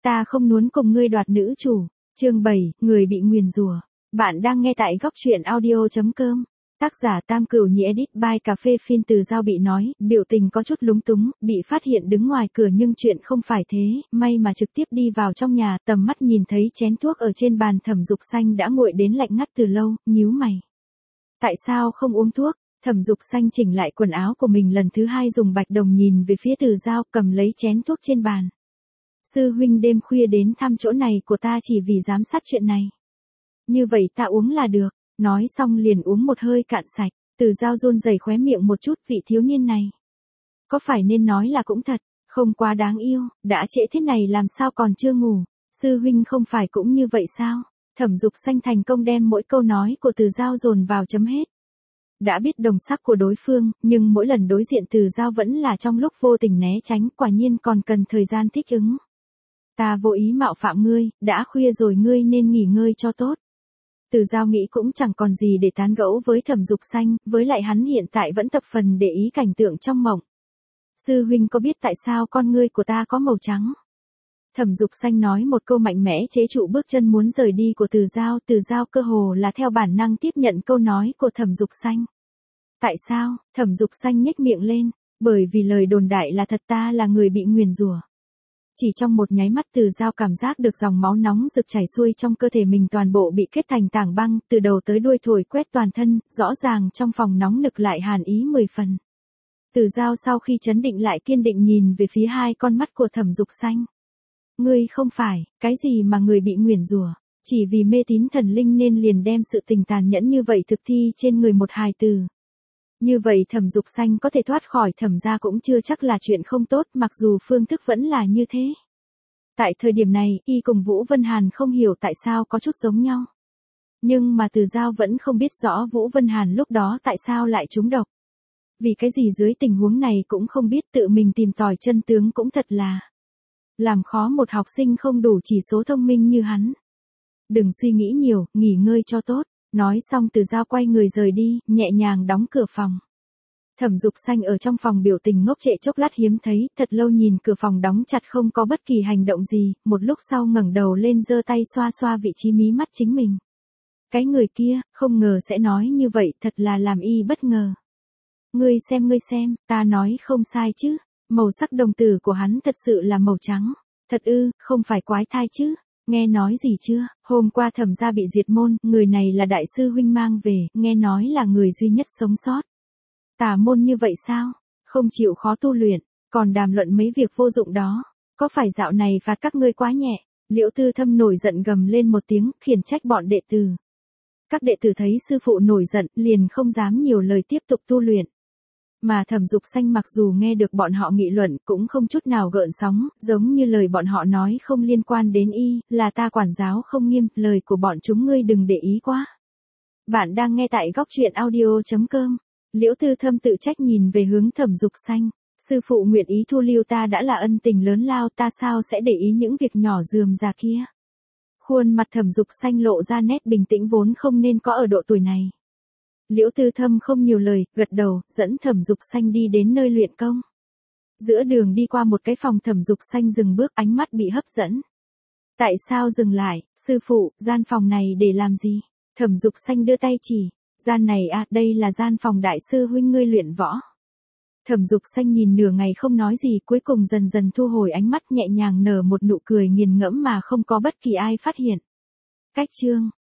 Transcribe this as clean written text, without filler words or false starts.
Ta không muốn cùng ngươi đoạt nữ chủ. Chương 7, người bị nguyền rủa. Bạn đang nghe tại góc truyện audio.com. Tác giả Tam Cửu Nhĩ edit by Cà Phê Phin. Từ Giao bị nói, biểu tình có chút lúng túng, bị phát hiện đứng ngoài cửa nhưng chuyện không phải thế, may mà trực tiếp đi vào trong nhà, tầm mắt nhìn thấy chén thuốc ở trên bàn. Thẩm Dục Xanh đã nguội đến lạnh ngắt từ lâu, nhíu mày. Tại sao không uống thuốc? Thẩm Dục Xanh chỉnh lại quần áo của mình lần thứ hai, dùng bạch đồng nhìn về phía Từ Giao, cầm lấy chén thuốc trên bàn. Sư huynh đêm khuya đến thăm chỗ này của ta chỉ vì giám sát chuyện này. Như vậy ta uống là được. Nói xong liền uống một hơi cạn sạch. Từ Giao run rẩy khóe miệng một chút, vị thiếu niên này. Có phải nên nói là cũng thật, không quá đáng yêu, đã trễ thế này làm sao còn chưa ngủ. Sư huynh không phải cũng như vậy sao? Thẩm Dục Xanh thành công đem mỗi câu nói của Từ Giao dồn vào chấm hết. Đã biết đồng sắc của đối phương, nhưng mỗi lần đối diện Từ Giao vẫn là trong lúc vô tình né tránh, quả nhiên còn cần thời gian thích ứng. Ta vô ý mạo phạm ngươi, đã khuya rồi ngươi nên nghỉ ngơi cho tốt. Từ Giao nghĩ cũng chẳng còn gì để tán gẫu với Thẩm Dục Xanh, với lại hắn hiện tại vẫn thập phần để ý cảnh tượng trong mộng. Sư huynh có biết tại sao con ngươi của ta có màu trắng? Thẩm Dục Xanh nói một câu mạnh mẽ chế trụ bước chân muốn rời đi của Từ Giao. Từ Giao cơ hồ là theo bản năng tiếp nhận câu nói của Thẩm Dục Xanh. Tại sao? Thẩm Dục Xanh nhếch miệng lên, bởi vì lời đồn đại là thật, ta là người bị nguyền rủa. Chỉ trong một nháy mắt Từ Giao cảm giác được dòng máu nóng rực chảy xuôi trong cơ thể mình, toàn bộ bị kết thành tảng băng, từ đầu tới đuôi thổi quét toàn thân, rõ ràng trong phòng nóng nực lại hàn ý 10 phần. Từ Giao sau khi chấn định lại kiên định nhìn về phía hai con mắt của Thẩm Dục Xanh. Ngươi không phải, cái gì mà người bị nguyền rủa, chỉ vì mê tín thần linh nên liền đem sự tình tàn nhẫn như vậy thực thi trên người một hài tử. Như vậy Thẩm Dục Xanh có thể thoát khỏi Thẩm gia cũng chưa chắc là chuyện không tốt, mặc dù phương thức vẫn là như thế. Tại thời điểm này, y cùng Vũ Vân Hàn không hiểu tại sao có chút giống nhau. Nhưng mà Từ Giao vẫn không biết rõ Vũ Vân Hàn lúc đó tại sao lại trúng độc. Vì cái gì dưới tình huống này cũng không biết, tự mình tìm tòi chân tướng cũng thật là làm khó một học sinh không đủ chỉ số thông minh như hắn. Đừng suy nghĩ nhiều, nghỉ ngơi cho tốt. Nói xong Từ Giao quay người rời đi, nhẹ nhàng đóng cửa phòng. Thẩm Dục Xanh ở trong phòng biểu tình ngốc trệ chốc lát, hiếm thấy, thật lâu nhìn cửa phòng đóng chặt không có bất kỳ hành động gì, một lúc sau ngẩng đầu lên giơ tay xoa xoa vị trí mí mắt chính mình. Cái người kia, không ngờ sẽ nói như vậy, thật là làm y bất ngờ. Ngươi xem, ta nói không sai chứ, màu sắc đồng tử của hắn thật sự là màu trắng. Thật ư, không phải quái thai chứ? Nghe nói gì chưa, hôm qua Thẩm gia bị diệt môn, người này là đại sư huynh mang về, nghe nói là người duy nhất sống sót. Tà môn như vậy sao? Không chịu khó tu luyện, còn đàm luận mấy việc vô dụng đó. Có phải dạo này phạt các ngươi quá nhẹ? Liễu Tư Thâm nổi giận gầm lên một tiếng, khiển trách bọn đệ tử. Các đệ tử thấy sư phụ nổi giận, liền không dám nhiều lời tiếp tục tu luyện. Mà Thẩm Dục Xanh mặc dù nghe được bọn họ nghị luận cũng không chút nào gợn sóng, giống như lời bọn họ nói không liên quan đến y, là ta quản giáo không nghiêm, lời của bọn chúng ngươi đừng để ý quá. Bạn đang nghe tại góc truyện audio.com. Liễu Tư Thâm tự trách nhìn về hướng Thẩm Dục Xanh. Sư phụ nguyện ý thu lưu ta đã là ân tình lớn lao, ta sao sẽ để ý những việc nhỏ rườm rà kia. Khuôn mặt Thẩm Dục Xanh lộ ra nét bình tĩnh vốn không nên có ở độ tuổi này. Liễu Tư Thâm không nhiều lời, gật đầu, dẫn Thẩm Dục Xanh đi đến nơi luyện công. Giữa đường đi qua một cái phòng, Thẩm Dục Xanh dừng bước, ánh mắt bị hấp dẫn. Tại sao dừng lại, sư phụ, gian phòng này để làm gì? Thẩm Dục Xanh đưa tay chỉ, gian này à, đây là gian phòng đại sư huynh ngươi luyện võ. Thẩm Dục Xanh nhìn nửa ngày không nói gì, cuối cùng dần dần thu hồi ánh mắt, nhẹ nhàng nở một nụ cười nghiền ngẫm mà không có bất kỳ ai phát hiện. Cách chương